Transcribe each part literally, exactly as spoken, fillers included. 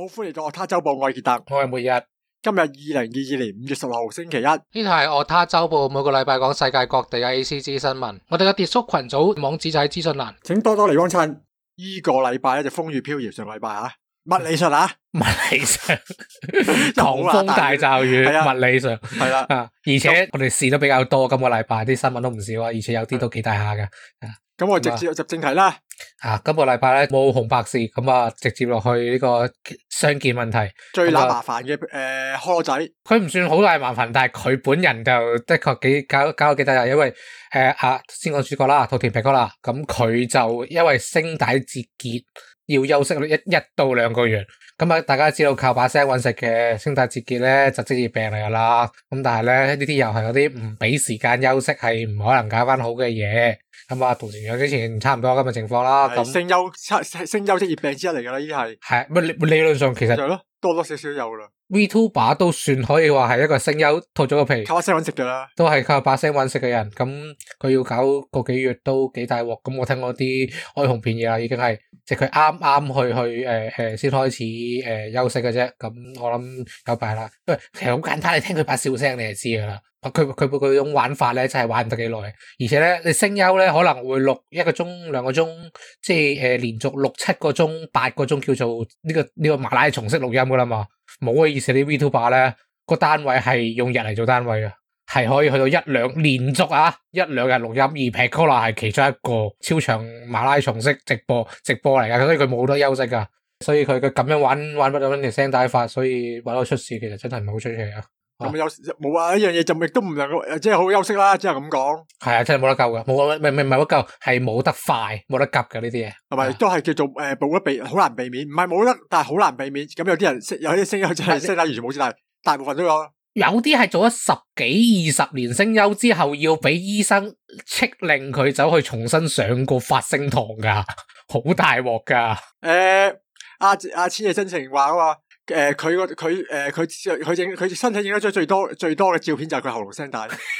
好，歡迎到我他周報，我係傑特， 我係末日。 今日二零二二年五月十六號星期一，呢度係我他周報，每個禮拜講世界各地嘅 A C G 新聞。我哋嘅跌叔群組網址就喺資訊欄， 請多多嚟幫襯。呢個禮拜咧就風雨飄搖，上個禮拜吓物理上啊， 物理上狂風大驟雨，物理上係啦， 啊，而且我哋事都比較多，今個禮拜啲新聞都唔少啊，而且有啲都幾大下㗎。 咁我直接入正題啦。 啊，今個禮拜咧冇紅白事，咁啊直接落去呢個相見問題最乸麻煩嘅誒柯仔， 佢唔算好大麻煩，但係佢本人就的確幾搞搞到幾大，因為誒啊先講主角啦，兔田皮哥啦，咁佢就因為聲帶折結要休息一一到兩個月，咁啊大家知道靠把聲搵食嘅聲帶折結咧就職業病嚟噶啦，咁但係咧呢啲又係嗰啲唔俾時間休息係唔可能搞翻好嘅嘢。咁啊，同時之前差唔多咁嘅情況啦。咁聲優聲優職業病之一嚟噶啦，呢啲係係乜理理論上其實就咯，多多少少有啦。 VTuber 都算可以話係一個聲優吐咗個皮， 靠把聲搵食噶啦， 都係靠把聲搵食嘅人。咁佢要搞個幾月都幾大鑊。咁我聽過啲哀鴻遍野啦，已經係即係佢啱啱去去誒誒先開始誒、呃、休息嘅啫。咁我諗有排啦，因為其實好簡單，你聽佢把笑聲你就知噶啦。佢佢佢種玩法咧，真係玩唔得幾耐，而且咧，你聲優咧可能會錄一個鐘、兩個鐘，即係誒、呃、連續錄七個鐘、八個鐘，叫做呢、這個呢、這個馬拉松式錄音噶啦嘛。冇嘅意思，啲 VTuber 咧個單位係用日嚟做單位嘅，係可以去到一兩連續啊一兩日錄音，而 Piccolo 係其中一個超長馬拉松式直播直播嚟噶，所以佢冇得休息噶，所以佢佢咁樣玩玩不到條聲帶法，所所以玩到出事，其實真係唔係好出奇啊。 咁有冇啊？呢樣嘢就亦都唔能夠即係好好休息啦，只係咁講。 係啊，真係冇得救噶，冇唔係唔係唔係冇得救，係冇得快，冇得急噶呢啲嘢。 係咪都係叫做誒，冇得避，好難避免。唔係冇得，但係好難避免。咁有啲人有啲聲優真係聲帶完全冇事，但係大部分都有。 有啲係做咗十幾二十年聲優之後，要俾醫生敕令佢走去重新上過發聲堂噶，好大鑊噶。 誒，阿阿千葉真情話啊嘛。誒，佢個佢誒，佢佢影佢身體影得咗最多最多嘅照片就係佢喉嚨聲帶。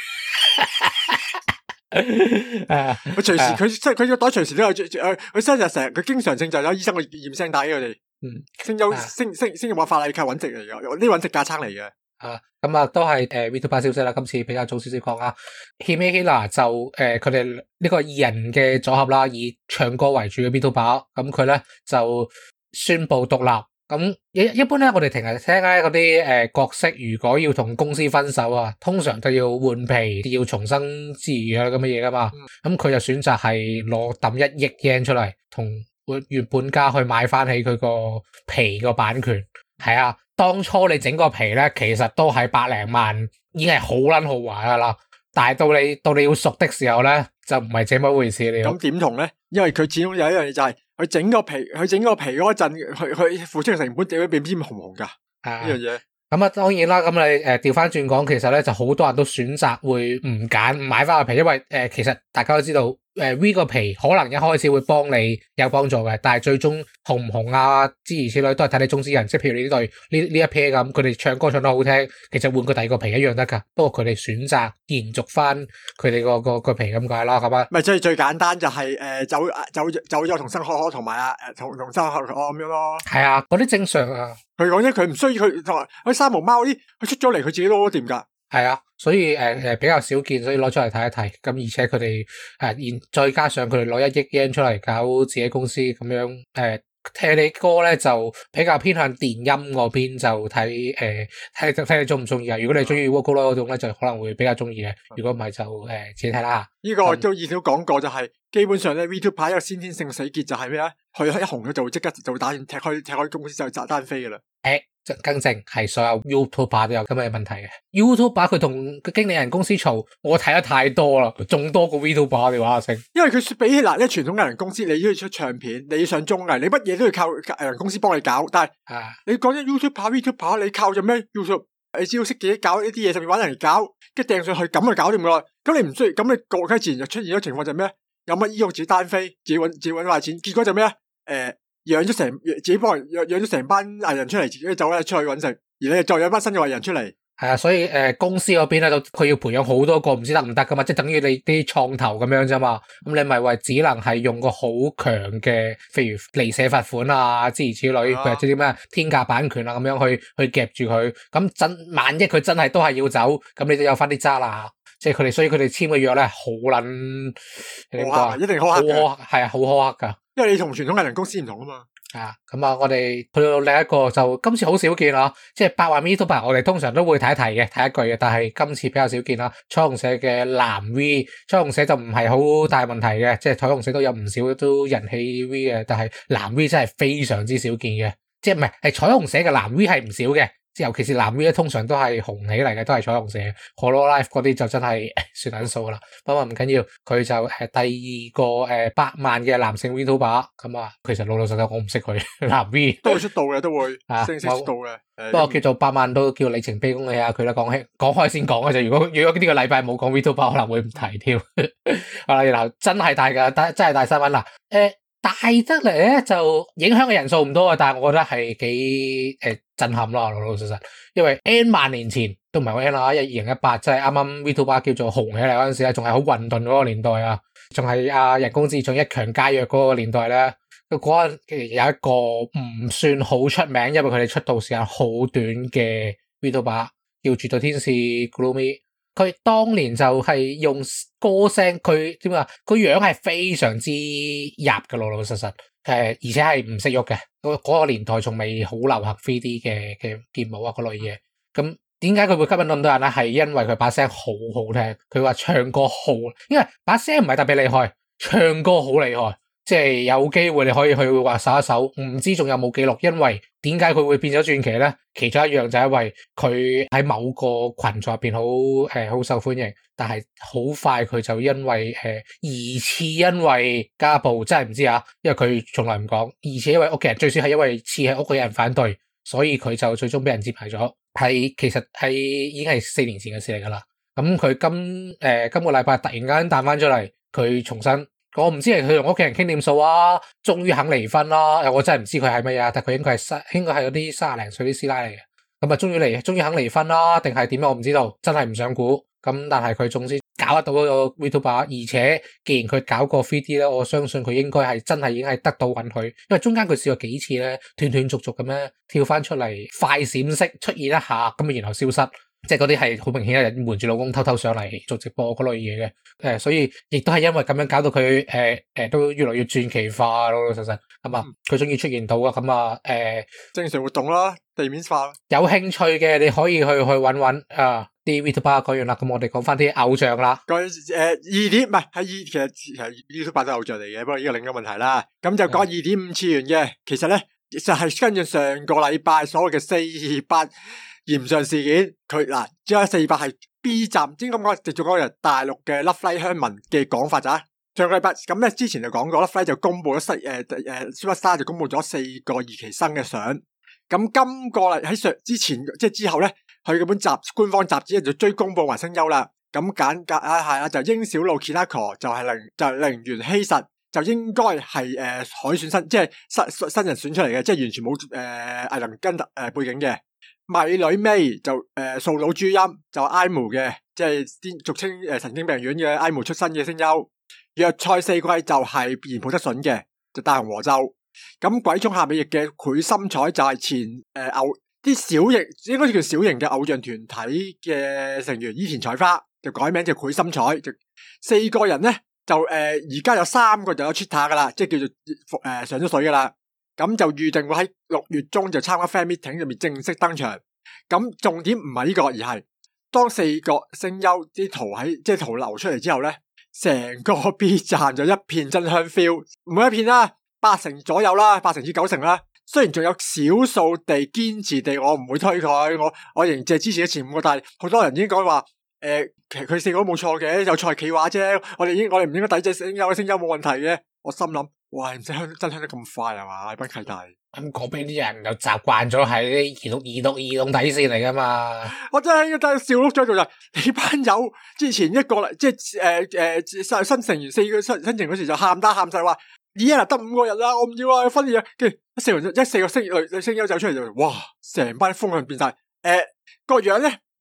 佢隨時佢即係佢個袋隨時都有，誒，佢身日成日佢經常性就有醫生去驗聲帶嘅佢哋。嗯，聲優聲聲聲優話法例靠穩值嚟嘅，呢啲穩值架撐嚟嘅。 啊，咁啊都係誒 VTuber 消息啦，今次比較早少少講啊。Himehira 就誒佢哋呢個二人嘅組合啦，以唱歌為主嘅 VTuber，咁佢咧就宣布獨立。咁一一般咧，我哋平日聽咧嗰啲誒角色，如果要同公司分手啊，通常都要換皮，要重生之餘啊咁嘅嘢噶嘛。咁佢、嗯、就選擇係攞抌一億 yen 出嚟，同原本家去買翻起佢個皮個版權。係啊，當初你整個皮咧，其實都係百零萬，已經係好撚豪華噶啦。但係到你到你要熟的時候咧，就唔係這麼一回事了。 咁點同咧？因為佢始終有一樣嘢就係、是。佢整個皮，佢整個皮嗰陣，佢佢付出嘅成本點會變邊紅紅噶？呢樣嘢。咁啊，當然啦，咁你誒調翻轉講，其實咧就好多人都選擇會唔揀唔買翻個皮，因為誒、呃、其實大家都知道，誒、呃、V 個皮可能一開始會幫你有幫助嘅，但係最終紅唔紅啊，諸如此類都係睇你中之人。即係譬如你呢隊呢呢一 pair 咁，佢哋唱歌唱得好聽，其實換個第二個皮一樣得噶。不過佢哋選擇延續翻佢哋個個個皮咁解啦，係嘛？咪即係最簡單就係、是、誒、呃、走走走咗同生可可同埋啊誒同同生可可咁樣咯。係啊，嗰啲正常啊。佢講啫，佢唔需要佢同埋嗰啲三毛貓嗰啲，佢出咗嚟佢自己都掂噶。係啊，所以誒誒、呃、比較少見，所以攞出嚟睇一睇。咁而且佢哋誒現再加上佢哋攞一億 yen 出嚟搞自己公司咁樣誒。呃聽你歌咧就比較偏向電音嗰邊，就睇誒睇睇你中唔中意啊？如果你中意 Vocaloid 嗰種咧，就可能會比較中意嘅。如果唔係就誒、呃、自己睇啦。呢個我都以前都講過，就係、是、基本上咧 VTuber 一個先天性死結就係咩咧？佢一紅咗就會即刻就會打算踢開踢開公司就砸單飛噶啦。誒，更正係所有 YouTuber 都有咁嘅問題嘅。YouTuber 佢同個經理人公司嘈，我睇得太多啦，仲多過 VTuber 你話聲。因為佢比起嗱，啲傳統藝人公司，你要出唱片，你要上綜藝，你乜嘢都要靠藝人公司幫你搞。但係、啊、你講緊 YouTuber VTuber，你靠咗咩 YouTube？你只要識自己搞呢啲嘢，上面搵人搞，跟住掟上去咁就搞掂啦。咁你唔需要，咁你過街自然就出現咗情況就係咩？有乜醫用自己單飛，自己搵自己搵快錢，結果就咩啊？誒、呃。養咗成自己幫人養養咗成班藝人出嚟，自己走咧出去搵食，而你再養班新嘅藝人出嚟， 係啊，所以誒、呃、公司嗰邊咧，就佢要培養好多個唔知得唔得噶嘛，即係等於你啲創投咁樣啫嘛。咁你咪話只能係用個好強嘅，譬如離社罰款啊，諸如此類，或者啲咩天價版權啊咁樣去去夾住佢。咁真萬一佢真係都係要走，咁你都有翻啲渣啦。即係佢哋，所以佢哋簽嘅約咧好撚點講啊？ 一定苛刻嘅， 係啊，好苛刻噶。 因為你同傳統藝人公司唔同啊嘛。 啊，咁啊，我哋去到另一個就今次好少見啦，即係百萬 VTuber，我哋通常都會睇一提嘅，睇一句嘅，但係今次比較少見啦。彩虹社嘅藍 V，彩虹社就唔係好大問題嘅，即係彩虹社都有唔少都人氣 V 嘅，但係藍 V 真係非常之少見嘅，即係唔係係彩虹社嘅藍 V 係唔少嘅。尤其是藍 V 咧，通常都係紅起嚟嘅，都係彩虹社。Hololive 嗰啲就真係算緊數啦。不過唔緊要，佢就誒第二個誒百萬嘅男性 VTuber 咁啊。其實老老實實我唔識佢藍 V 都會出道嘅，都會啊，正式出道嘅。 不過叫做百萬都叫里程碑，恭喜下佢啦。講起講開先講嘅就，如果如果呢個禮拜冇講 VTuber，可能會唔提添。好啦，然後真係大噶，真係大新聞啦。誒、呃。大得嚟咧就影響嘅人數唔多啊，但係我覺得係幾誒震撼啦，老老實實。因為 N 萬年前都唔係好 N 啦，一二零一八即係啱啱 VTuber 叫做紅起嚟嗰陣時咧，仲係好混沌嗰個年代啊，仲係啊人工智能一強加弱嗰個年代咧。嗰陣其實有一個唔算好出名，因為佢哋出道時間好短嘅 VTuber 叫絕對天使 Gloomy。佢當年就係用歌聲，佢點啊？佢樣係非常之入嘅，老老實實，誒，而且係唔識喐嘅。嗰、嗰個年代仲未好流行 三 D 嘅嘅建模啊，嗰類嘢。咁點解佢會吸引咁多人咧？係因為佢把聲好好聽，佢話唱歌好，因為把聲唔係特別厲害，唱歌好厲害。即係有機會你可以去話搜一搜，唔知仲有冇記錄？因為點解佢會變咗傳奇咧？其中一樣就係因為佢喺某個群組入邊好誒好受歡迎，但係好快佢就因為誒、呃、疑似因為家暴，真係唔知啊，因為佢從來唔講，而且因為屋企人，最少係因為似係屋企人反對，所以佢就最終俾人接埋咗。係其實係已經係四年前嘅事嚟噶啦。咁佢今誒、呃、今個禮拜突然間彈翻出嚟，佢重新。我唔知係佢同屋企人傾掂數啊，終於肯離婚啦！我真係唔知佢係乜嘢，但係佢應該係三，應該係嗰啲卅零歲啲師奶嚟嘅。咁啊，終於離，終於肯離婚啦，定係點樣？我唔知道，真係唔想估。咁但係佢總之搞得到嗰個 VTuber，而且既然佢搞過 三 D 咧，我相信佢應該係真係已經係得到允許，因為中間佢試過幾次咧，斷斷續續咁樣跳翻出嚟，快閃式出現一下，咁然後消失。即係嗰啲係好明顯有人瞞住老公偷偷上嚟做直播嗰類嘢嘅，誒、呃，所以亦都係因為咁樣搞到佢誒誒都越嚟越傳奇化，老老實實咁啊，佢終於出現到啊，咁啊，誒，正常活動啦，地面化。有興趣嘅你可以去去揾揾啊啲 VTuber 講完啦，咁我哋講翻啲偶像啦。講誒二點唔係係二，其實其實 VTuber 都係偶像嚟嘅，不過呢個另一個問題啦。咁就講二點五次元嘅，其實咧就係跟住上個禮拜所謂嘅四二八。炎上事件，佢嗱，只有四二八係 B 站，應該咁講，直接講係大陸嘅 Lovelight 鄉民嘅講法咋。上個禮拜咁咧，之前就講過 Lovelight 就公布咗四誒誒 Superstar 就公布咗四個二期生嘅相。咁今個嚟喺上之前即係之後咧，佢嗰本雜官方雜誌就追公布埋聲優啦。咁簡介啊係啊，就櫻小路 Kinako 就係零就零元希實，就應該係誒海選新即係新新人選出嚟嘅，即係完全冇誒藝能跟誒、呃、背景嘅。米女 May 就誒素腦朱音就 I M O 嘅，即係俗稱誒神經病院嘅 I M O 出身嘅聲優。藥菜四季就係嚴普德順嘅，就大雄和奏。咁鬼塚夏美翼嘅繪心彩就係前誒、呃、偶啲小型應該叫小型嘅偶像團體嘅成員伊田彩花，就改名就繪心彩。就四個人咧就誒而家有三個就有 Twitter 噶啦，即係叫做誒、呃、上咗水噶啦。咁就預定會喺六月中就參加 fan meeting 入面正式登場。咁重點唔係呢個，而係當四個聲優啲圖喺即係圖流出嚟之後咧，成個 B 站就一片真香 feel， 唔係一片啦，八成左右啦，八成至九成啦。雖然仲有少數地堅持地，我唔會推佢，我我仍然淨係支持咗前五個，但係好多人已經講話，誒、呃，其實佢四個都冇錯嘅，有賽企話啫。我哋應我哋唔應該抵制聲優，聲優冇問題嘅。我心諗。哇！唔使香真香得咁快係嘛？班契弟咁嗰邊啲人又習慣咗係啲移動移動移動底線嚟噶嘛？我真係真係笑碌咗做就你班友之前一個啦，即係誒誒新成員四個新新成嗰時就喊打喊晒話，咦啊得五個人啦，我唔要啊，分嘢。跟住一四個一四個聲女聲優走出嚟就哇，成班風向變晒。誒、呃、個樣咧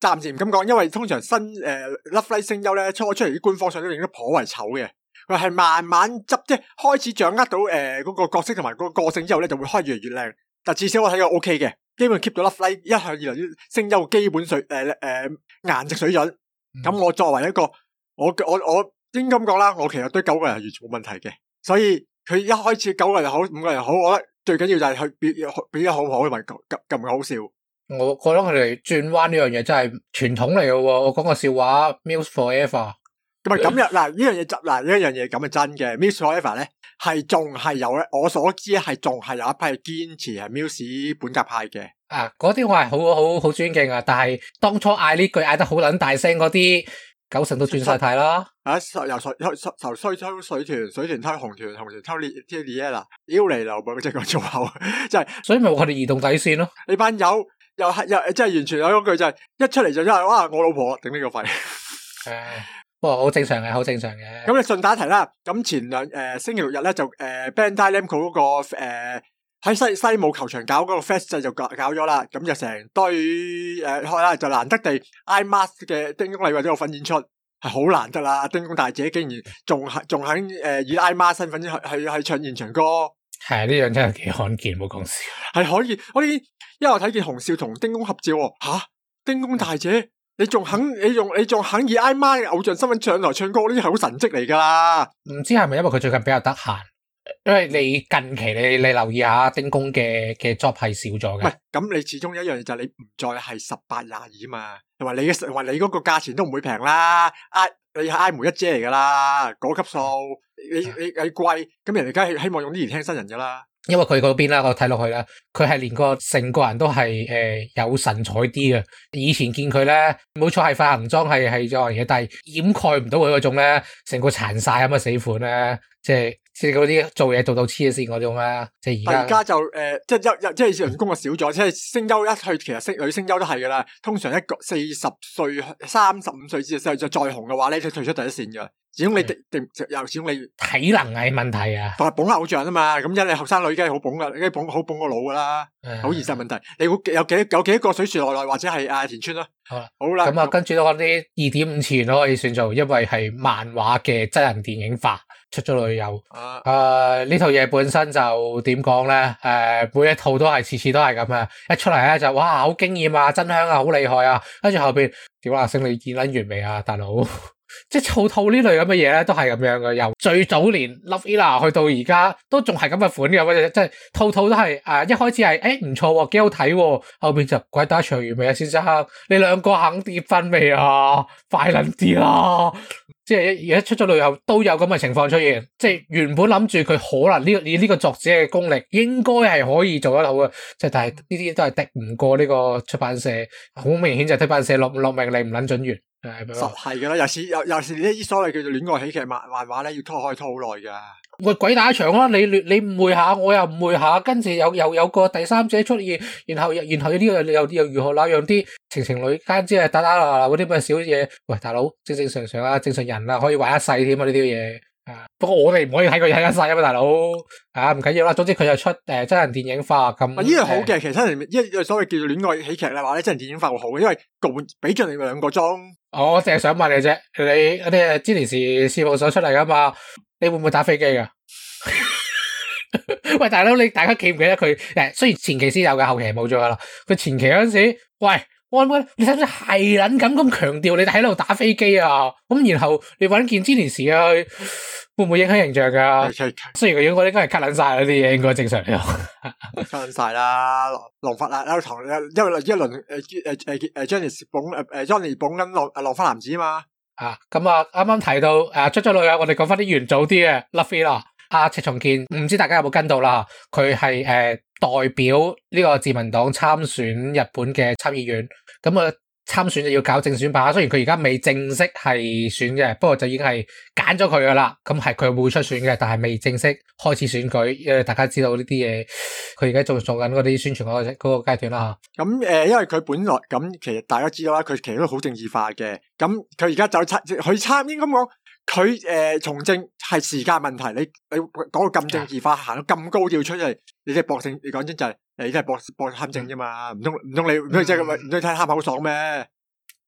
暫時唔敢講，因為通常新誒、呃、Love Live 聲優咧初出嚟啲官方相都影得頗為醜嘅。佢係慢慢執，即係開始掌握到誒嗰、呃那個角色同埋嗰個個性之後咧，就會開越嚟越靚。但至少我睇過 O K 嘅，基本 keep 到 Love Live 一向以來啲聲優基本水誒誒顏值水準。咁、嗯、我作為一個我我我應該咁講啦，我其實對九個人係完全冇問題嘅。所以佢一開始九個人好，五個人好，我覺得最緊要就係佢表表得好好，同埋咁咁咁好笑。 我覺得佢哋轉彎呢樣嘢真係傳統嚟嘅喎。我講個笑話 ，Muse Forever。 咁啊咁樣嗱，呢樣嘢執嗱呢一樣嘢咁係真嘅。Muse Forever 咧係仲係有咧，我所知係仲係有一批係堅持係 Muse 本格派嘅。 啊，嗰啲我係好好好尊敬啊！但係當初嗌呢句嗌得好撚大聲嗰啲，九成都轉晒軚啦。啊， 由水由由水抽水團，水團抽紅團，紅團抽列挑列啦，妖嚟流冇即係講粗口，即係所以咪我哋移動底線咯。 你班友又係又即係完全有嗰句就係、是、一出嚟就因為哇我老婆頂呢個肺。誒。 不過好正常嘅，好正常嘅。 咁你順帶一提啦，咁前兩誒、呃、星期六日咧就誒、呃、Bandai Namco 嗰、那個誒喺、呃、西西武球場搞嗰個 fest 就搞搞咗啦，咁就成堆誒開啦，就難得地 IMAX 嘅丁公禮或者有份演出，係好難得啦！丁公大姐竟然仲係仲肯誒以 IMAX 身份去去去唱現場歌， 係呢樣真係幾罕見，冇講笑。 係可以，我哋因為我睇見洪少同丁公合照，吓丁公大姐。你仲肯你用你仲肯以 IMAX 嘅偶像身份上台唱歌，呢啲係好神蹟嚟噶啦！ 唔知係咪因為佢最近比較得閒？因為你近期你你留意下丁公嘅嘅 job 係少咗嘅。唔係， 咁你始終一樣嘢就係你唔再係十八廿二啊嘛，同埋你嘅同埋你嗰個價錢都唔會平啦。I 你係 I 梅一姐嚟噶啦，嗰級數你你你貴，咁人哋梗係希望用啲年輕新人噶啦。 因為佢嗰邊啦，我睇落去啦，佢係連個成個人都係誒、呃、有神采啲嘅。以前見佢咧，冇錯係化行妝係係咗樣嘢，但係掩蓋唔到佢嗰種咧，成個殘晒咁嘅死款咧，即係即係嗰啲做嘢做到黐咗線嗰種咧。即係而家而家就誒、呃，即係一即係人工就少咗，即係聲優一去，其實聲女聲優都係噶啦。通常一個四十歲、三十五歲之後就再紅嘅話咧，就退出第一線噶。始終你定定又始終你體能係問題啊，同埋捧偶像啊嘛，咁因你後生女梗係好捧噶，梗係捧好捧個腦噶啦，好現實問題。你會有幾有幾多個水樹奈奈或者係阿田村咯？好啦，好啦，咁啊，跟住都講啲二點五次元都可以算做，因為係漫畫嘅真人電影化出咗去有。誒、啊，呢套嘢本身就點講咧？誒、呃，每一套都係次次都係咁啊，一出嚟咧就哇好驚艷啊，真香啊，好厲害啊，跟住後邊屌阿星你見捻完未啊，大佬？即係套套呢類咁嘅嘢咧，都係咁樣嘅。由最早年 Love Illa 去到而家，都仲係咁嘅款嘅。即係套套都係誒、啊，一開始係誒唔錯，幾好睇。後邊就鬼打長完未啊，先生，你兩個肯結婚未啊？快捻啲啦！即係而家出咗旅遊都有咁嘅情況出現。即係原本諗住佢可能呢、這個以呢個作者嘅功力，應該係可以做得到嘅。即係但係呢啲都係敵唔過呢個出版社。好明顯就係出版社落落命令唔捻准完。實係噶啦，有時有有時呢啲所謂叫做戀愛喜劇漫漫畫咧，要拖可以拖好耐噶。喂，鬼打牆啦！你你你誤會下，我又誤會下，跟住又又有個第三者出現，然後然後呢個又又如何那樣啲情情侶間之係打打鬧鬧嗰啲咁嘅小嘢。喂，大佬正正常常啊，正常人啊，可以玩一世添啊呢啲嘢。啊，不過我哋唔可以睇佢睇一世啊嘛，大佬。啊，唔緊要啦，總之佢就出誒、呃、真人電影化咁。呢樣好嘅，其實真人一所謂叫做戀愛喜劇咧，話咧真人電影化會好嘅，因為個半俾盡你兩個鐘。我淨係想問你啫，你嗰啲詹尼士事務所出嚟噶嘛？你會唔會打飛機噶？喂，大佬，你大家記唔記得佢？誒，雖然前期先有嘅，後期冇咗噶啦。佢前期嗰陣時，喂。我諗你使唔使係捻咁咁強調你喺度打飛機啊？咁然後你搵件 Genius 啊，會唔會影響形象噶？雖然佢應該應該係 cut 捻晒嗰啲嘢，應該正常嘅。cut 捻晒啦，浪花啊，同因為一輪誒誒誒誒 Genius 捧誒誒 Johnny 捧緊浪浪花男子啊嘛。啊，咁啊，啱啱提到誒出咗女啊，我哋講翻啲元祖啲嘅 Love Illa。阿赤松健唔知大家有冇跟到啦？佢係誒代表呢個自民黨參選日本嘅參議院，咁啊參選就要搞正選吧。雖然佢而家未正式係選嘅，不過就已經係揀咗佢噶啦。咁係佢會出選嘅，但係未正式開始選舉。因為大家知道呢啲嘢，佢而家仲做緊嗰啲宣傳嗰個嗰個階段啦。咁誒、呃，因為佢本來咁，其實大家知道啦，佢其實都好政治化嘅。咁佢而家就參，佢參應該咁講。佢誒、呃、從政係時間問題，你你講到咁政治化，行到咁高調出嚟，你即係博政，你講真就係、是，你即係博博參政啫嘛，唔通唔通你唔通即係唔通睇貪口爽咩？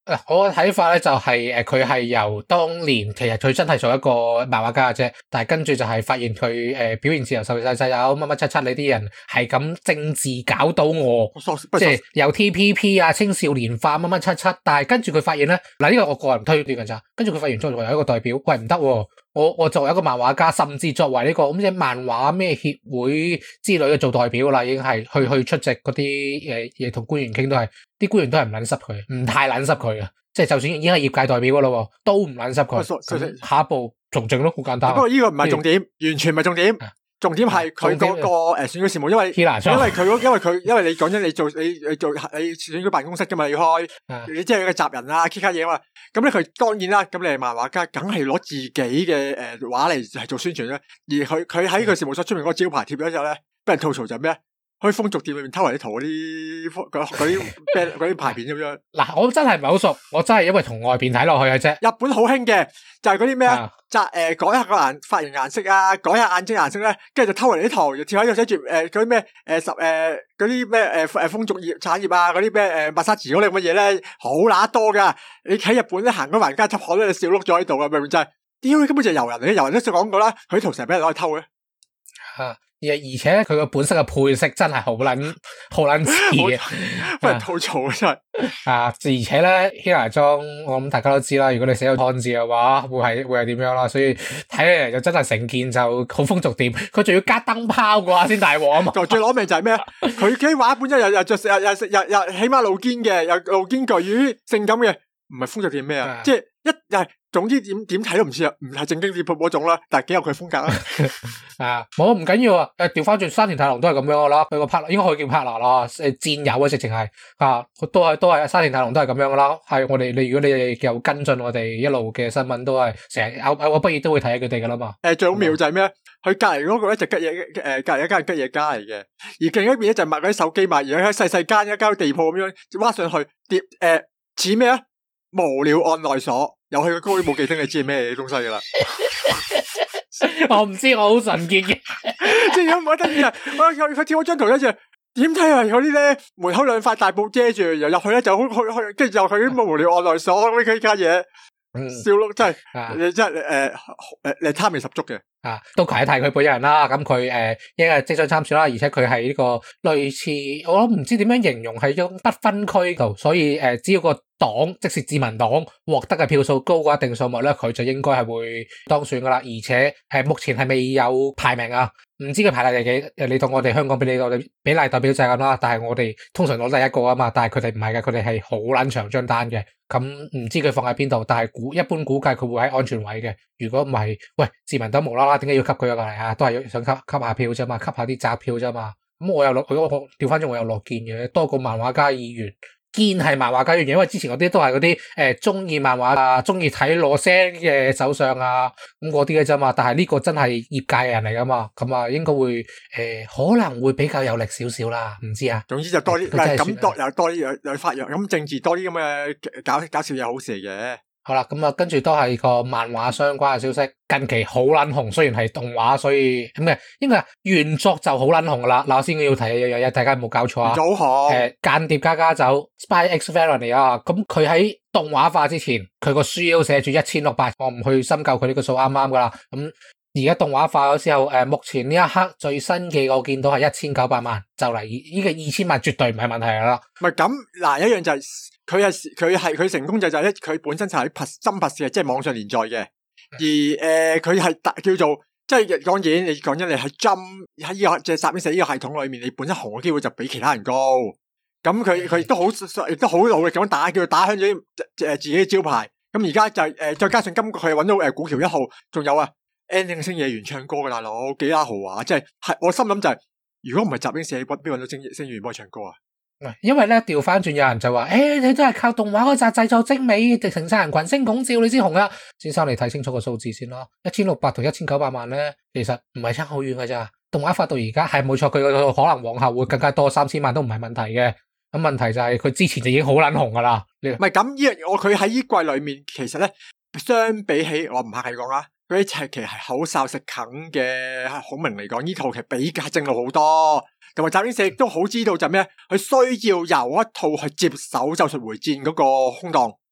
嗱，我嘅睇法咧就係誒，佢係由當年其實佢真係做一個漫畫家嘅啫，但係跟住就係發現佢誒表現自由受制制有乜乜七七，你啲人係咁政治搞到我，即係有 T P P 啊、青少年化乜乜七七，但係跟住佢發現咧，嗱呢個我個人推斷嘅咋，跟住佢發現作為一個代表，喂唔得喎。我我作為一個漫畫家，甚至作為呢、這個咁即係漫畫咩協會之類嘅做代表啦，已經係去去出席嗰啲誒嘢同官員傾都係，啲官員都係唔撚濕佢，唔太撚濕佢啊！即係就算已經係業界代表噶咯，都唔撚濕佢。下一步從政咯，好簡單。 不過呢個唔係重點，完全唔係重點。重點係佢嗰個誒選舉事務，因為因為佢因為佢因為你講真，你做你你做你選舉辦公室噶嘛，要開，你即係個雜人啊，K 卡嘢啊嘛。咁咧佢當然啦，咁你係漫畫家，梗係攞自己嘅誒畫嚟係做宣傳啦。而佢佢喺佢事務所出面嗰個招牌貼咗之後咧，俾人吐槽就係咩？去風俗店裏面偷人啲圖嗰啲嗰啲嗰啲牌片咁樣。 嗱，我真係唔係好熟，我真係因為從外邊睇落去嘅啫。 日本好興嘅就係嗰啲咩啊，就誒改下個顏髮型顏色啊，改下眼睛顏色咧，跟住就偷人啲圖，就貼喺度寫住誒嗰啲咩誒十誒嗰啲咩誒誒風俗業產業啊，嗰啲咩誒馬殺字嗰啲咁嘅嘢咧，好乸多噶。你喺日本咧行嗰橫街執巷咧，笑碌咗喺度啊，明明就係、是，屌根本就係遊人嚟嘅，遊人都識講過啦，佢啲圖成日俾人攞去偷嘅。 啊而而且佢個本身嘅配色真係好撚好撚似嘅， 俾人吐槽真係。 啊！而且咧 Hina 裝，我諗大家都知啦。如果你寫個漢字嘅話，會係會係點樣啦？所以睇嚟就真係成件就好風俗店。佢仲要加燈泡嘅話先大鑊啊嘛！ 最攞命就係咩啊？佢佢畫本身又又着又又食又又起碼露肩嘅，又露肩巨魚性感嘅，唔係風俗店咩啊？即係一又係。總之點點睇都唔似啊，唔係正經店鋪嗰種啦，但係幾有佢風格啊！ 啊，冇唔緊要啊，誒調翻轉山田太郎都係咁樣噶啦，佢個 partner 應該可以叫 partner 啦，誒戰友啊直情係啊，都係都係山田太郎都係咁樣噶啦，係我哋你如果你哋有跟進我哋一路嘅新聞，都係成日有有個畢業都會睇下佢哋噶啦嘛。誒最好妙就係咩？佢隔籬嗰個咧就吉野誒隔籬一間吉野家嚟嘅，而另一邊咧就賣嗰啲手機賣，而喺細細間一間地鋪咁樣挖上去疊誒似咩啊？無聊案內所。有去過高冇記聽，你知係咩東西噶啦？ 我唔知，我好純潔嘅。 即係如果唔得意啊！我佢佢跳咗張圖跟住，點睇啊？有啲咧門口兩塊大布遮住，又入去咧就好去去，跟住又去啲無聊案內所呢幾家嘢，笑碌真係，你真係誒誒你貪味十足嘅。 啊，都提一提佢本人啦。咁佢誒，因為即將參選啦，而且佢係呢個類似，我都唔知點樣形容，係一種不分區度，所以誒、呃，只要個黨即是自民黨獲得嘅票數高過一定數目咧，佢就應該係會當選噶啦。而且誒、呃，目前係未有排名啊，唔知佢排第幾。誒，你當我哋香港比你我哋比例代表就係咁啦。但係我哋通常攞第一個啊嘛，但係佢哋唔係嘅，佢哋係好撚長張單嘅。咁唔知佢放喺邊度，但係估一般估計佢會喺安全位嘅。如果唔係，喂，自民黨無啦啦點解要吸佢過嚟啊？都係想吸吸下票啫嘛，吸下啲雜票啫嘛。咁我又落，我調翻轉我又落見嘅，多個漫畫家議員。堅係漫畫家樣嘢，因為之前嗰啲都係嗰啲誒中意漫畫啊，中意睇攞聲嘅首相啊，咁嗰啲嘅啫嘛。但係呢個真係業界嘅人嚟噶嘛，咁啊應該會誒、呃、可能會比較有力少少啦，唔知啊。 總之就多啲，咁多又多啲又又發揚，咁政治多啲咁嘅搞搞笑嘢好事嚟嘅。 好啦，咁啊，跟住都係個漫畫相關嘅消息。近期好撚紅，雖然係動畫，所以咁嘅，應該原作就好撚紅噶啦。嗱，我先要提一樣嘢，大家冇搞錯啊。 早紅。誒， 間諜家家酒 Spy X Family 啊，咁佢喺動畫化之前，佢個書腰寫住一千六百，我唔去深究佢呢個數啱唔啱噶啦。咁而家動畫化咗之後，誒，目前呢一刻最新嘅我見到係一千九百萬，就嚟呢個二千萬絕對唔係問題啦。 唔係咁，嗱，一樣就係佢係佢係佢成功就就係佢本身就喺真拍攝，即係網上連載嘅。而誒，佢係叫做即係當然，你講真，你喺 Jump 喺呢個即係集英社呢個系統裏面，你本身紅嘅機會就比其他人高。咁佢佢亦都好亦都好努力咁打，叫佢打響咗誒自己嘅招牌。咁而家就誒、呃、再加上今個佢揾到誒古橋一號，仲有啊 Ending 星野源唱歌嘅大佬，幾拉豪華，即係係我心諗就係、是，如果唔係集英社，邊邊揾到星星野源幫佢唱歌啊？ 因為咧調翻轉，有人就話，誒、欸，你都係靠動畫嗰集製作精美，直情晒人群星拱照，你先紅啊！先生，你睇清楚個數字先啦，一千六百同一千九百萬咧，其實唔係差好遠㗎咋。動畫發到而家係冇錯，佢個可能往後會更加多三千萬都唔係問題嘅。咁問題就係佢之前就已經好撚紅噶啦。唔係咁，呢我佢喺呢季裏面，其實咧相比起我唔客氣講啦，佢啲劇其實係口哨食啃嘅孔明嚟講，呢套劇比較正路好多。同埋集英社亦都好知道就咩，佢需要由一套去接手咒術迴戰嗰個空檔，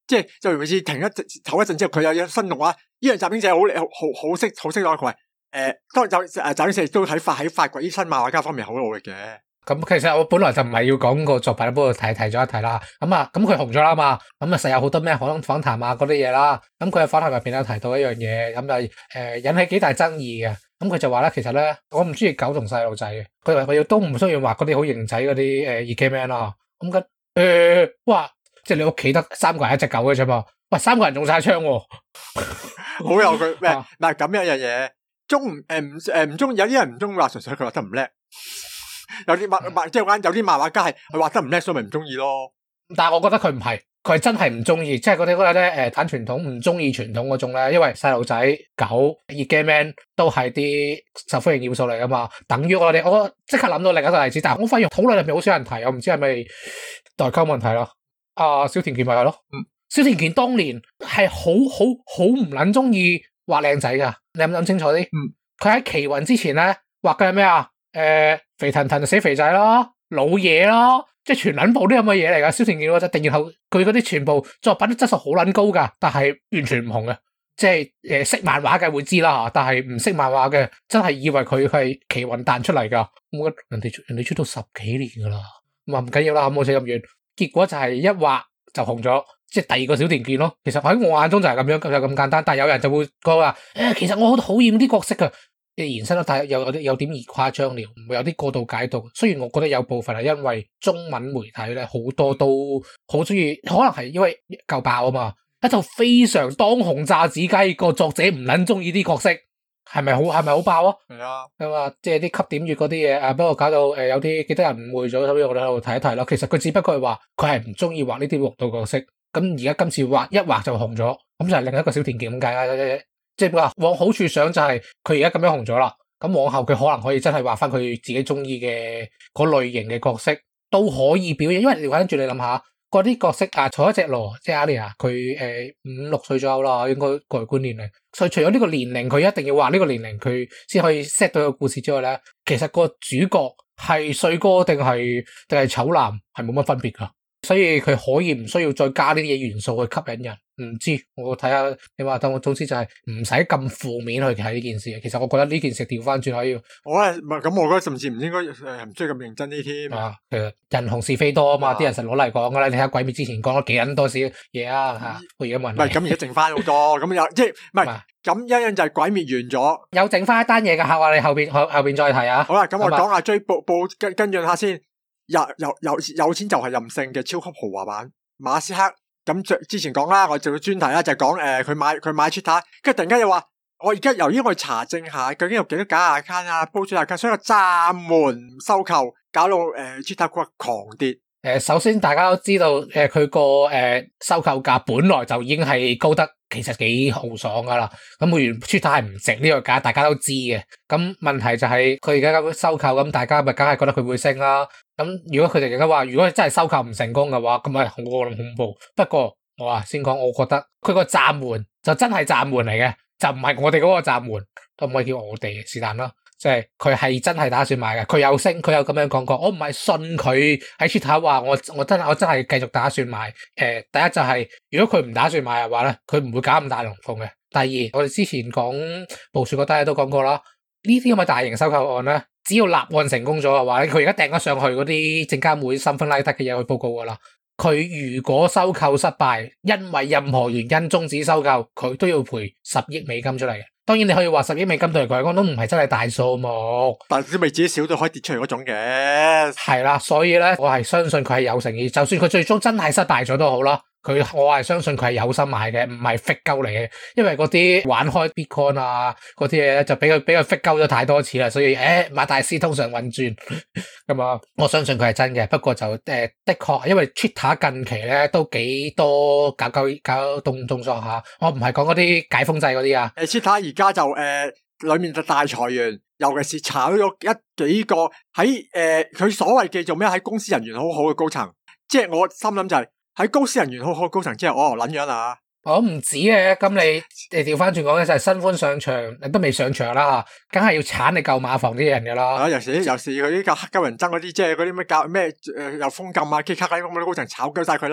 即係就好似停一唞一陣之後，佢有有新動畫，呢樣集英社好好好好識好識講佢話誒，當然就誒集英社亦都喺發喺發掘啲新漫畫家方面好努力嘅。 咁其實我本來就唔係要講個作品，不過提提咗一提啦。咁啊，咁佢紅咗啦嘛，咁啊實有好多咩訪訪談啊嗰啲嘢啦。咁佢喺訪談入邊有提到一樣嘢，咁就誒引起幾大爭議嘅。咁佢就話咧，其實咧我唔中意狗同細路仔嘅。佢話佢要都唔需要畫嗰啲好型仔嗰啲誒二 K man 啦。咁跟誒，哇！即係你屋企得三個人一隻狗嘅啫嘛。喂，三個人中晒槍喎， 好有佢咩？嗱咁樣樣嘢，中唔誒唔誒唔中意，有啲人唔中意畫，純粹佢畫得唔叻。有啲漫漫即係玩，有啲漫畫家係佢畫得唔叻，所以咪唔中意咯。但係我覺得佢唔係，佢係真係唔中意，即係嗰啲嗰啲咧誒，反傳統唔中意傳統嗰種咧，因為細路仔、狗、熱 game man 都係啲受歡迎要素嚟噶嘛。等於我哋，我即刻諗到另一個例子，但係我發現討論入面好少人提，我唔知係咪代溝問題咯。啊，小田健咪係咯，嗯，小田健當年係好好好唔撚中意畫靚仔噶，你諗諗清楚啲。嗯，佢喺奇雲之前咧畫嘅係咩啊？誒、呃，肥騰騰就死肥仔咯，老嘢咯，即係全撚部啲咁嘅嘢嚟噶。小田健嗰隻，然後佢嗰啲全部作品啲質素好撚高噶，但係完全唔紅嘅。即係誒，識漫畫嘅會知啦吓，但係唔識漫畫嘅真係以為佢係奇雲彈出嚟噶。我覺得人哋人哋出到十幾年噶啦，咁啊唔緊要啦，冇死咁遠。結果就係一畫就紅咗，即係第二個小田健咯。其實喺我眼中就係咁樣，就咁簡單。但係有人就會講話誒，其實我好討厭啲角色噶。延伸得太有有啲有點而誇張了，唔會有啲過度解讀。雖然我覺得有部分係因為中文媒體咧好多都好中意，可能係因為夠爆啊嘛，一套非常當紅炸子雞個作者唔捻中意啲角色，係咪好係咪好爆啊？係啊，咁啊，即係啲吸點閱嗰啲嘢啊，不過搞到誒、呃、有啲幾多人誤會咗，所以我哋喺度睇一睇咯。其實佢只不過係話佢係唔中意畫呢啲黃道角色，咁而家今次畫一畫就紅咗，咁就係另一個小田健咁解啦。即係話往好處想就係佢而家咁樣紅咗啦，咁往後佢可能可以真係畫翻佢自己中意嘅嗰類型嘅角色都可以表演，因為你跟住你諗下嗰啲角色啊，坐一隻羅即係阿莉亞，佢誒五六歲左右啦，應該個觀年齡。所以除咗呢個年齡佢一定要畫呢個年齡佢先可以 set 到個故事之外咧，其實個主角係帥哥定係定係醜男係冇乜分別噶，所以佢可以唔需要再加呢啲嘢元素去吸引人。唔知我睇下你話，但我總之就係唔使咁負面去睇呢件事。其實我覺得呢件事調翻轉可以，我係唔係咁？我覺得甚至唔應該誒，唔需要咁認真啲添。啊，其實人紅是非多啊嘛，啲、啊、人實攞嚟講噶啦。你睇下鬼滅之前講咗幾撚多少嘢啊吓，我而家問你。唔係咁，而家剩翻好多咁有即係唔係咁一樣就係鬼滅完咗，有剩翻一單嘢噶吓，我哋後邊後後邊再提啊。好啦，咁我講下追報報跟跟進下先。有有有有錢就係任性嘅超級豪華版馬斯克。咁之前講啦，我做個專題啦，就係講誒佢買佢買 Twitter，跟住突然間又話我而家由於我查證下究竟有幾多假 account 啊，煲咗 account，所以我暫緩收購，搞到誒 Twitter 股狂跌。誒，首先大家都知道誒佢個誒收購價本來就已經係高得其實幾豪爽噶啦，咁會員 Twitter 係唔值呢個價，大家都知嘅。咁問題就係佢而家咁收購，咁大家咪梗係覺得佢會升啦。咁如果佢哋而家話，如果真係收購唔成功嘅話，咁咪好咁恐怖。不過我話先講，我覺得佢個暫緩就真係暫緩嚟嘅，就唔係我哋嗰個暫緩，都唔可以叫我哋是但啦。即係佢係真係打算買嘅，佢有升，佢有咁樣講過。我唔係信佢喺 Twitter 話我我真係我真係繼續打算買。誒、呃，第一就係、是、如果佢唔打算買嘅話咧，佢唔會搞咁大龍鳳嘅。第二，我哋之前講部署嗰單嘢都講過啦，呢啲咁嘅大型收購案咧，只要立案成功咗嘅話咧，佢而家掟咗上去嗰啲證監會新芬拉德嘅嘢去報告噶啦。佢如果收購失敗，因為任何原因終止收購，佢都要賠十億美金出嚟嘅。當然你可以話十億美金對佢嚟講都唔係真係大數目，但係都未至少都可以跌出嚟嗰種嘅。係啦，所以咧我係相信佢係有誠意，就算佢最終真係失敗咗都好啦。佢我係相信佢係有心買嘅，唔係 fake 鳩嚟嘅。因為嗰啲玩開 Bitcoin 啊嗰啲嘢咧，就俾佢俾佢 fake 鳩咗太多次啦，所以誒馬大師通常運轉咁啊，我相信佢係真嘅。不過就誒、呃、的確，因為 Twitter 近期咧都幾多搞搞搞動動作下，我唔係講嗰啲解封制嗰啲啊。誒 Twitter 而家就誒、呃、裡面就大裁員，尤其是炒咗一幾個喺誒佢所謂叫做咩喺公司人緣好好嘅高層，即係我心諗就係、是。喺公司人員好好高層之後，哦，撚樣啊！我唔止嘅，咁你誒調翻轉講嘅就係新歡上場，你都未上場啦吓，梗係要鏟你舊馬房啲人噶啦。啊，有時有時佢啲教黑鳩人憎嗰啲，即係嗰啲咩教咩誒又封禁啊、K 卡嗰啲咁嘅高層炒鳩晒佢啦。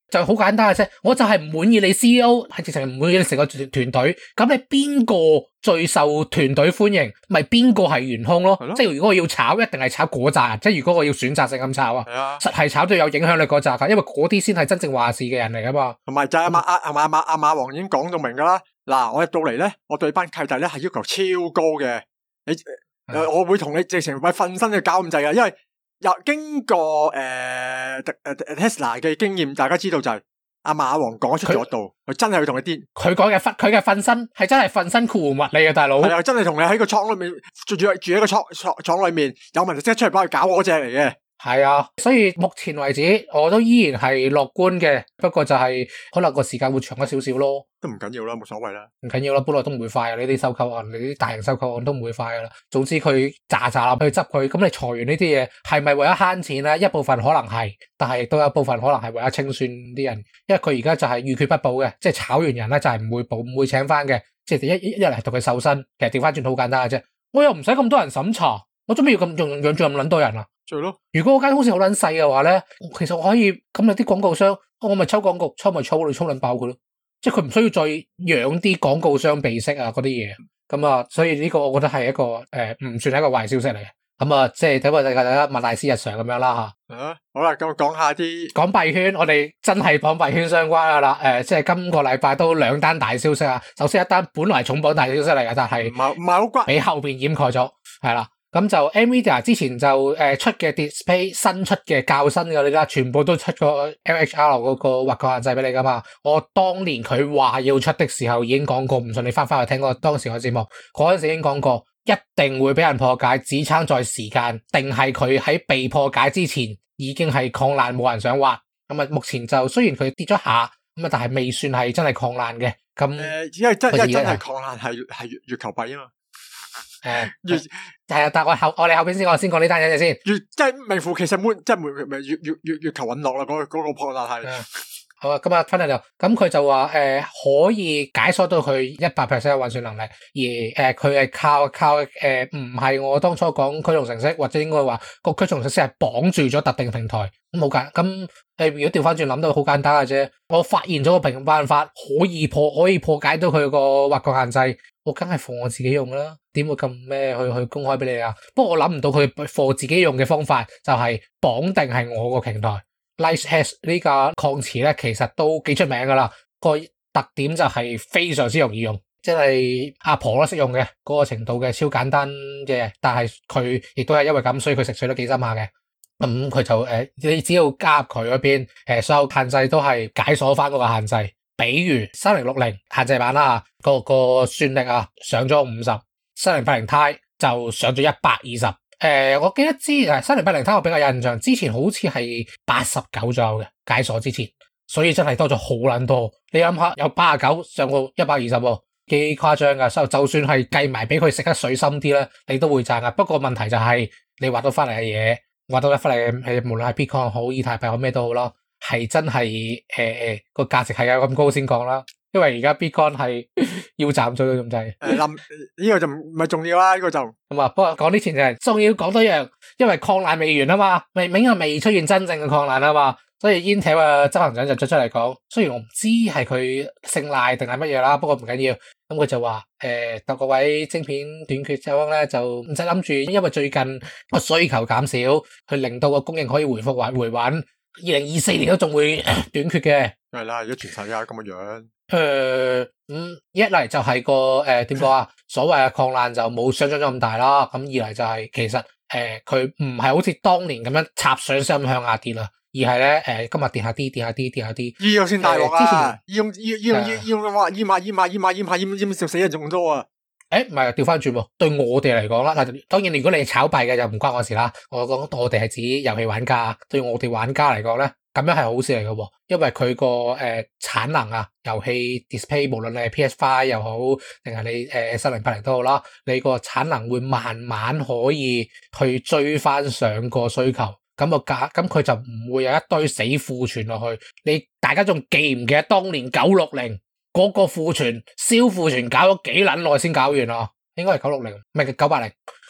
就好簡單嘅啫，我就係唔滿意你 C E O， 係直情唔滿意你成個團團隊，咁你邊個最受團隊歡迎，咪邊個係元兇咯？即係如果我要炒，一定係炒嗰扎，即係如果我要選擇性咁炒啊，實係炒到有影響力嗰扎噶，因為嗰啲先係真正話事嘅人嚟噶嘛。同埋就係阿馬阿阿馬阿馬阿馬王已經講到明噶啦，嗱，我入到嚟咧，我對班契弟咧係要求超高嘅，你誒、呃、我會同你直情咪瞓身去搞咁滯噶，因為。又經過誒誒誒 Tesla 嘅經驗，大家知道就係阿馬王講出咗度，佢真係會同你癲。佢講嘅瞓，佢嘅瞓身係真係瞓身酷玩物嚟嘅，大佬係啊，真係同你喺個廠裏面住住住喺個廠廠廠裏面，有問題即刻出嚟幫佢搞嗰隻嚟嘅。係啊，所以目前為止我都依然係樂觀嘅，不過就係可能個時間會長咗少少咯。都唔緊要啦，冇所謂啦。唔緊要啦，本來都唔會快啊！呢啲收購案，你啲大型收購案都唔會快噶啦。總之佢渣渣去執佢，咁你裁員呢啲嘢係咪為咗慳錢咧？一部分可能係，但係都有一部分可能係為咗清算啲人，因為佢而家就係預決不保嘅，即係炒完人咧就係唔會保，唔會請翻嘅，即係一一嚟同佢瘦身。其實調翻轉好簡單嘅啫，我又唔使咁多人審查，我做咩要咁用養住咁撚多人啊？做咯。如果嗰間公司好撚細嘅話咧，其實我可以咁有啲廣告商，我咪抽廣告，抽咪抽，你抽撚爆佢咯。即係佢唔需要再養啲廣告商鼻息啊嗰啲嘢，咁啊，所以呢個我覺得係一個誒唔、呃、算係一個壞消息嚟嘅。咁啊，即係睇下大家問大師日常咁樣啦吓。啊，好啦，咁講下啲講幣圈，我哋真係講幣圈相關噶啦。誒、呃，即係今個禮拜都兩單大消息啊。首先一單本來重磅大消息嚟嘅，但係唔係唔係好關，俾後邊掩蓋咗，係啦。咁就 Nvidia 之前就誒、呃、出嘅 display 新出嘅較新嘅，你啦，全部都出個 L H R 嗰個挖角限制俾你噶嘛。我當年佢話要出的時候已經講過，唔信你翻翻去聽過當時嘅節目，嗰陣時已經講過，一定會俾人破解，只撐在時間，定係佢喺被破解之前已經係抗爛，冇人想挖。咁啊，目前就雖然佢跌咗下，咁啊，但係未算係真係抗爛嘅。咁誒、呃，因為真因為真係抗爛係係月月球幣啊嘛。誒，月係啊，但係我後我哋後邊先，我先講呢單嘢先。月即係名副其實，即係月月月月月球隕落啦，嗰、那個嗰、那個破爛係。好啊，咁啊，分享就咁，佢就話誒、呃、可以解鎖到佢一百 percent 嘅運算能力，而誒佢係靠靠誒唔係我當初講驅動程式，或者應該話個驅動程式係綁住咗特定平台咁好簡。咁誒、呃、如果調翻轉諗到好簡單嘅啫，我發現咗個平衡辦法可以破可以破解到佢個挖角限制，我梗係放我自己用啦，點會咁咩去去公開俾你啊？不過我諗唔到佢放自己用嘅方法就係綁定係我個平台。Lighthash 呢個礦池咧，其實都幾出名噶啦。個特點就係非常之容易用，即係阿婆都識用嘅嗰、那個程度嘅，超簡單嘅。但係佢亦都係因為咁，所以佢食水都幾深下嘅。咁、嗯、佢就誒、呃，你只要加入佢嗰邊，誒、呃，所有限制都係解鎖翻嗰個限制。比如三零六零限制版啦，個個算力啊上咗五十，三零八零 Ti 就上咗一百二十。誒、呃，我記得之誒，三零八零 Ti 我比較印象，之前好似係八十九左右嘅解鎖之前，所以真係多咗好撚多。你諗下，有八十九上到一百二十，幾誇張噶。所以就算係計埋俾佢食得水深啲咧，你都會賺噶。不過問題就係、是、你挖到翻嚟嘅嘢，挖到翻嚟嘅無論係 Bitcoin 好、以太幣好咩都好啦，係真係誒誒個價值係有咁高先講啦。因為而家 Bitcoin 係要斬咗咁滯，誒冧呢個就唔係重要啦，呢、這個就咁啊。不過講啲前就係仲要講多樣，因為抗爛未完啊嘛，未明係未出現真正嘅抗爛啊嘛，所以 Intel 嘅執行長就出出嚟講，雖然我唔知係佢姓賴定係乜嘢啦，不過唔緊要。咁佢就話誒，各、呃、位晶片短缺之後咧，就唔使諗住，因為最近個需求減少，去令到個供應可以回復或回穩。二零二四年都仲會短缺嘅，係啦，而家全世界咁嘅樣。誒、呃，咁、嗯、一嚟就係個誒點講啊，所謂嘅抗爛就冇想象咗咁大啦。咁二嚟就係、是、其實誒佢唔係好似當年咁樣插水式咁向下跌啦，而係咧誒今日跌下啲，跌下啲，跌下啲。依樣先大鑊啊！依樣依依樣依依樣話，依買依買依買依買依依就死人仲多啊！誒，唔係調翻轉喎，對我哋嚟講啦，當然如果你係炒幣嘅就唔關我事啦。我講我哋係指遊戲玩家，對我哋玩家嚟講咧，咁樣係好事嚟嘅，因為佢個誒產能啊，遊戲 display 無論你係 P S 五 又好，定係你誒三零八零都好啦，你個產能會慢慢可以去追翻上個需求，咁個價，咁佢就唔會有一堆死庫存落去。你大家仲記唔記得當年九六零？嗰個庫存燒庫存搞咗幾撚耐先搞完啊？應該係九六零，唔係九八零。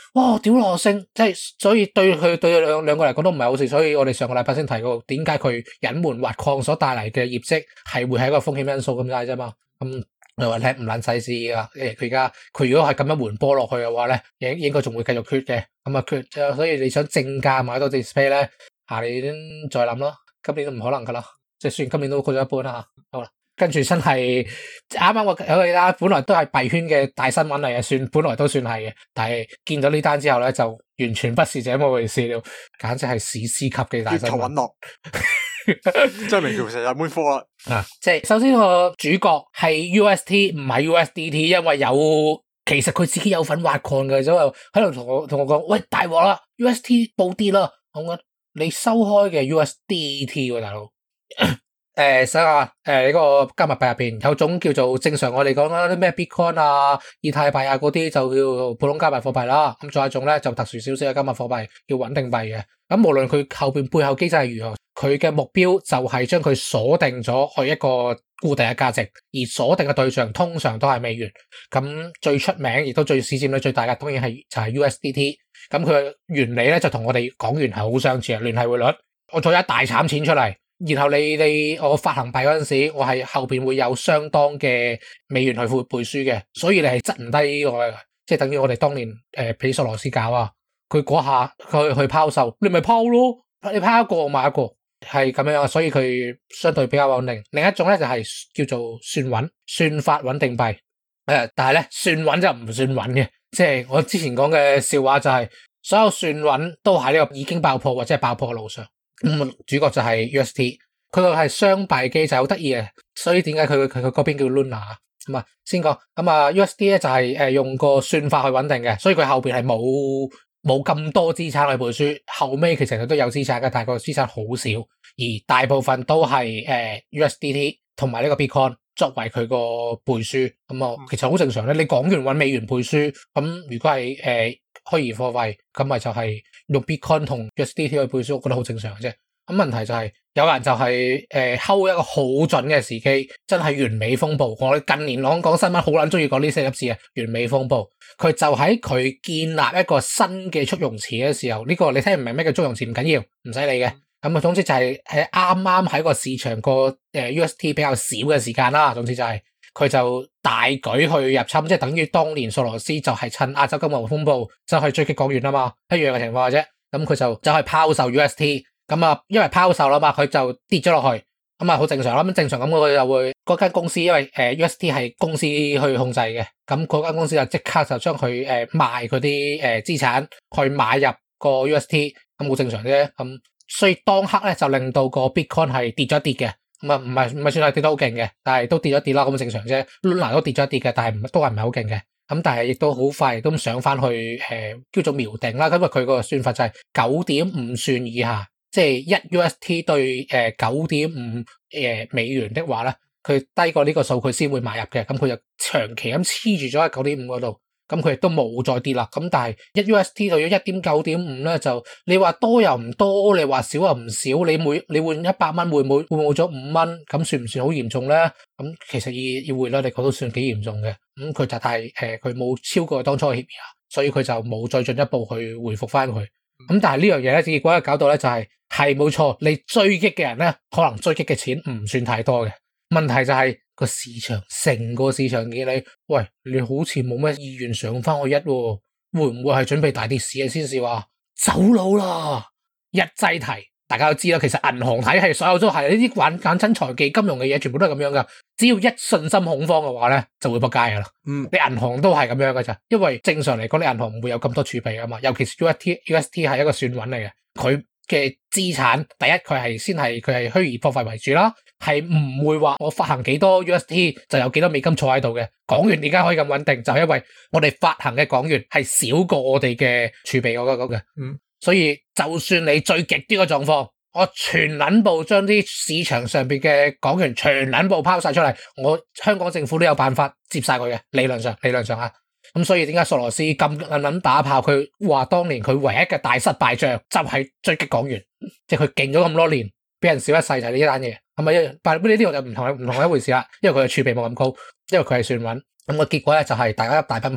哇屌落升，即係所以對佢對兩兩個嚟講都唔係好事，所以我哋上個禮拜先提過點解佢隱瞞挖礦所帶嚟嘅業績係會係一個風險因素咁解啫嘛。咁你話叻唔撚細事啊？誒佢而家佢如果係咁樣緩波落去嘅話咧，應應該仲會繼續缺嘅。咁啊缺，所以你想正價買到 display 咧，下年再諗咯。今年都唔可能噶啦，即係雖然今年都過咗一半啦。好啦。跟住真係啱啱我有你啦，本來都係幣圈嘅大新聞嚟嘅，算本來都算係嘅，但係見到呢單之後咧，就完全不是這麼回事了，簡直係史詩級嘅大新聞。 跌頭隕落，真係名叫成日本科啦。 啊，即係首先個主角係 U S T 唔係 U S D T， 因為有其實佢自己有份挖礦嘅，所以喺度同我同我講，喂大鑊啦 ，U S T 暴跌啦，我講你收開嘅 U S D T 喎，大佬。誒，想下誒呢個加密幣入邊有種叫做正常我哋講啦啲咩 Bitcoin 啊、以太幣啊嗰啲就叫普通加密貨幣啦。咁仲有一種咧就特殊少少嘅加密貨幣叫穩定幣嘅。咁無論佢後邊背後機制係如何，佢嘅目標就係將佢鎖定咗去一個固定嘅價值，而鎖定嘅對象通常都係美元。咁最出名亦都最市佔率最大嘅當然係就係 U S D T。咁佢嘅原理咧就同我哋港元係好相似嘅聯繫匯率。我做一大慘錢出嚟。然後你你我發行幣嗰陣時，我係後邊會有相當嘅美元去背背書嘅，所以你係執唔低我嘅，即係等於我哋當年誒俾索羅斯搞啊，佢嗰下佢去拋售，你咪拋咯，你拋一個我買一個，係咁樣，所以佢相對比較穩定。另一種咧就係叫做算穩算法穩定幣，誒，但係咧算穩就唔算穩嘅，即係我之前講嘅笑話就係所有算穩都喺呢個已經爆破或者係爆破嘅路上。咁、嗯、主角就係 U S T， 佢個係雙幣機就好得意嘅，所以點解佢佢佢嗰邊叫 Luna 咁啊？先講咁啊 ，U S D 咧就係誒用個算法去穩定嘅，所以佢後邊係冇冇咁多資產去背書，後尾其實佢都有資產嘅，但係個資產好少，而大部分都係誒 U S D T 同埋呢個 Bitcoin 作為佢個背書，咁啊其實好正常咧。你港元揾美元背書，咁如果係誒。呃虛擬貨幣咁咪就係用 Bitcoin 同 U S D T 去背書，我覺得好正常嘅啫。咁問題就係、是、有人就係誒睺一個好準嘅時機，真係完美風暴。我哋近年講講新聞好撚中意講呢四粒字啊，完美風暴。佢就喺佢建立一個新嘅蓄用池嘅時候，呢、這個你聽唔明咩叫蓄用池唔緊要，唔使理嘅。咁啊，總之就係喺啱啱喺個市場個誒 U S T 比較少嘅時間啦。總之就係、是。佢就大舉去入侵，即係等於當年索羅斯就係趁亞洲金融風暴就去追擊港元啊嘛，一樣嘅情況嘅啫。咁佢就就係拋售 U S T， 咁啊，因為拋售啦嘛，佢就跌咗落去，咁啊好正常啦。咁正常咁佢就會嗰間公司，因為誒 U S T 係公司去控制嘅，咁嗰間公司就即刻就將佢誒賣嗰啲誒資產去買入個 U S T， 咁好正常啫。咁所以當刻咧就令到個 Bitcoin 係跌咗一跌嘅。咁啊，唔係唔係算係跌得好勁嘅，但係都跌咗跌啦，咁正常啫。Luna 都跌咗一跌嘅，但係都係唔係好勁嘅。咁但係亦都好快都上翻去誒、呃，叫做瞄定啦。因為佢個算法就係九點五算以下，即係一 U S T 對誒九點五誒美元的話咧，佢低過呢個數佢先會買入嘅。咁佢就長期咁黐住咗喺九點五嗰度。咁佢亦都冇再跌啦，咁但係一 U S T 到咗一點九點五咧，就你話多又唔多，你話少又唔少，你每你換一百蚊會冇會冇咗五蚊，咁算唔算好嚴重咧？咁其實以以匯率嚟講都算幾嚴重嘅，咁佢就係誒佢冇超過當初嘅協議啊，所以佢就冇再進一步去回復翻佢。咁但係呢樣嘢咧，結果咧搞到咧就係係冇錯，你追擊嘅人咧，可能追擊嘅錢唔算太多嘅，問題就係、是。個市場成個市場見你，喂，你好似冇咩意願上翻去一，會唔會係準備大跌市啊？先至話走佬啦，一劑提，大家都知啦。其實銀行體系所有都係呢啲玩簡親財技金融嘅嘢，全部都係咁樣噶。只要一信心恐慌嘅話咧，就會仆街噶啦。嗯，你銀行都係咁樣噶咋？因為正常嚟講，你銀行唔會有咁多儲備啊嘛。尤其是 U S T，U S T 係一個算穩嚟嘅，佢嘅資產第一佢係先係佢係虛擬貨幣為主啦。係唔會話我發行幾多 U S T 就有幾多美金坐喺度嘅。港元點解可以咁穩定？就係因為我哋發行嘅港元係少過我哋嘅儲備嗰個嗰嘅。嗯，所以就算你最極端嘅狀況，我全撚部將啲市場上邊嘅港元全撚部拋晒出嚟，我香港政府都有辦法接晒佢嘅。理論上，理論上啊，咁所以點解索羅斯咁撚撚打炮？佢話當年佢唯一嘅大失敗仗就係追擊港元，即係佢勁咗咁多年。俾人少一世就係呢單嘢，係咪？但係呢啲我就唔同唔同一回事啦，因為佢嘅儲備冇咁高，因為佢係算穩，咁個結果咧就係大家一大崩盤，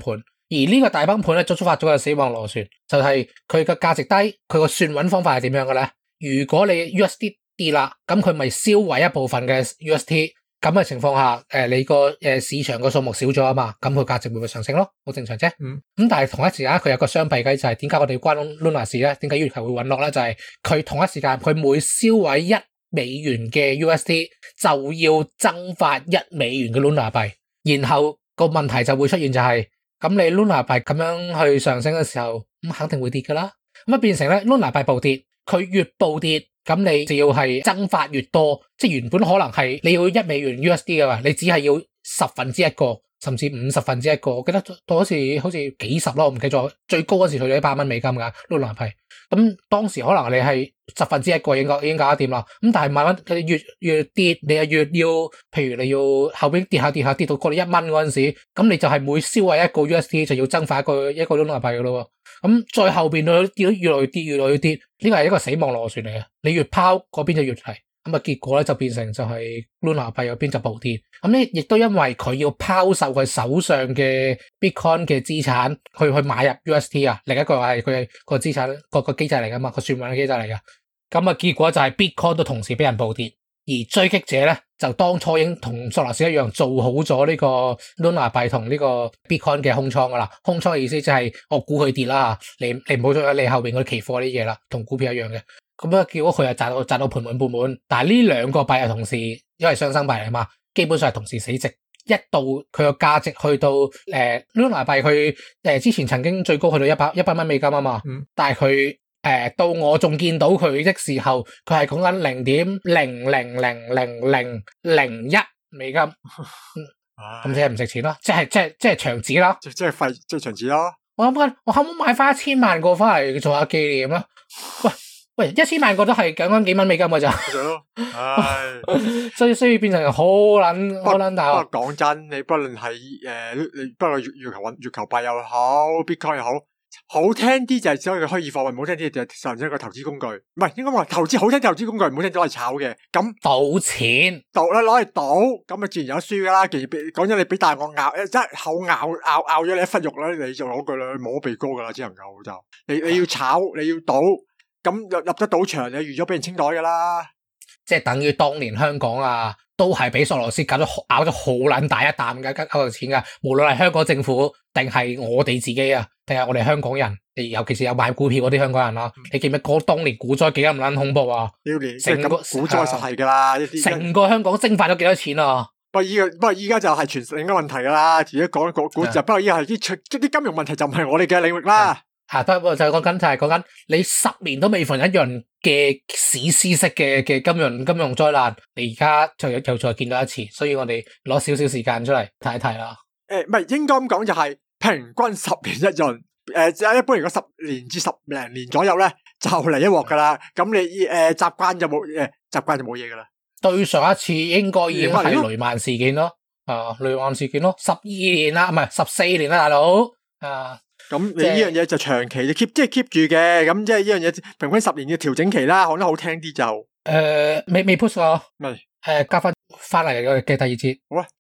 而呢個大崩盤咧，就觸發咗個死亡螺旋，就係佢嘅價值低，佢個算穩方法係點樣嘅咧？如果你 U S D 跌啦，咁佢咪銷毀一部分嘅 U S T， 咁嘅情況下，誒你個誒市場個數目少咗啊嘛，咁佢價值會唔會上升咯？好正常啫。嗯。咁但係同一時間佢有個雙弊機，就係點解我哋關 Luna 事咧？點解月球會隕落咧？就係、是、佢同一時間佢每銷毀一美元嘅 U S T 就要增發一美元嘅 Luna 幣，然後個問題就會出現就係、是，咁你 Luna 幣咁樣去上升嘅時候，咁肯定會跌噶啦。咁啊變成咧 Luna 幣暴跌，佢越暴跌，咁你就要係增發越多，即係原本可能係你要一美元 U S D 嘅話，你只係要十分之一個，甚至五十分之一個。我記得到好似好似幾十咯，我唔記得咗。最高嗰時去到一百蚊美金噶 Luna 幣。咁當時可能你係十分之一個已經已經搞得掂啦。咁但係慢慢佢越越跌，你又越要，譬如你要後邊跌下跌下跌到過你一蚊嗰陣時，咁你就係每銷毀一個 U S D 就要增發一個一個 Luna 幣噶咯。咁再後邊佢跌到越來越跌，越來越跌，呢個係一個死亡螺旋嚟嘅。你越拋嗰邊就越係，咁啊結果咧就變成就係 Luna 幣嗰邊就暴跌。咁咧亦都因為佢要拋售佢手上嘅 Bitcoin 嘅資產去去買入 U S T 啊，另一個係佢個資產個個機制嚟噶嘛，個算穩嘅機制嚟噶。咁啊結果就係 Bitcoin 都同時俾人暴跌，而追擊者咧就當初已經同索羅斯一樣做好咗呢個 Luna 幣同呢個 Bitcoin 嘅空倉噶啦。空倉嘅意思就係我估佢跌啦，你你唔好再你後邊嗰啲期貨啲嘢啦，同股票一樣嘅。咁啊結果佢又賺到賺到盤滿缽滿，但係呢兩個幣係同時因為雙生幣嚟嘛，基本上係同時死值。一度佢個價值去到誒、呃、Luna 幣佢誒之前曾經最高去到一百一百蚊美金啊嘛，嗯、但係佢誒到我仲見到佢的時候，佢係講緊零點零零零零零零一美金，咁即係唔值錢咯，即係即係即係牆紙咯， 即係廢即係牆紙咯。 我諗緊我可唔可以買翻一千萬個翻嚟做下紀念啊？喂！喂，一千萬個都係講緊幾蚊美金㗎咋？係咯，唉，所以所以變成好撚好撚大。 不過講真，你不論係誒，你不過月月球運月球幣又好 ，Bitcoin 又好，好聽啲就係只可以虛擬貨幣，唔好聽啲就係純粹一個投資工具。唔係應該話投資好聽，投資工具唔好聽，攞嚟炒嘅。咁賭錢， 賭咧攞嚟賭，咁啊自然有輸噶啦。既然講咗你俾大我咬，一口咬咬咬咗你一忽肉啦，你就攞句啦，摸鼻哥噶啦，只能夠就你你要炒，你要賭。咁入入得賭場，你預咗俾人清袋噶啦， 即係等於當年香港啊，都係俾索羅斯搞咗咬咗好撚大一啖嘅嗰嚿錢噶。無論係香港政府定係我哋自己啊，定係我哋香港人，尤其是有買股票嗰啲香港人啦，嗯、你記唔記得嗰當年股災幾咁撚恐怖啊？ 成個股災實係噶啦， 成個香港蒸發咗幾多錢啊？ 不過依個不過依家就係全另一個問題噶啦。而家講個股就的不過依家係啲啲金融問題就唔係我哋嘅領域啦。 吓，不過就係講緊就係講緊你十年都未逢一樣嘅史詩式嘅嘅金融金融災難，你而家就又再見到一次，所以我哋攞少少時間出嚟睇一睇啦。 誒，唔係應該咁講就係平均十年一潤，誒，即係一般如果十年至十零年左右咧，就嚟一鑊噶啦。咁你誒習慣就冇誒習慣就冇嘢噶啦。對上一次應該已經係雷曼事件咯，啊雷曼事件咯，十二年啦，唔係十四年啦，大佬啊。 咁你呢樣嘢就長期就 keep 即係 keep 住嘅，咁即係呢樣嘢平均十年嘅調整期啦，講得好聽啲就誒未未 push 過， 未誒加翻翻嚟嘅嘅第二節， 好啊。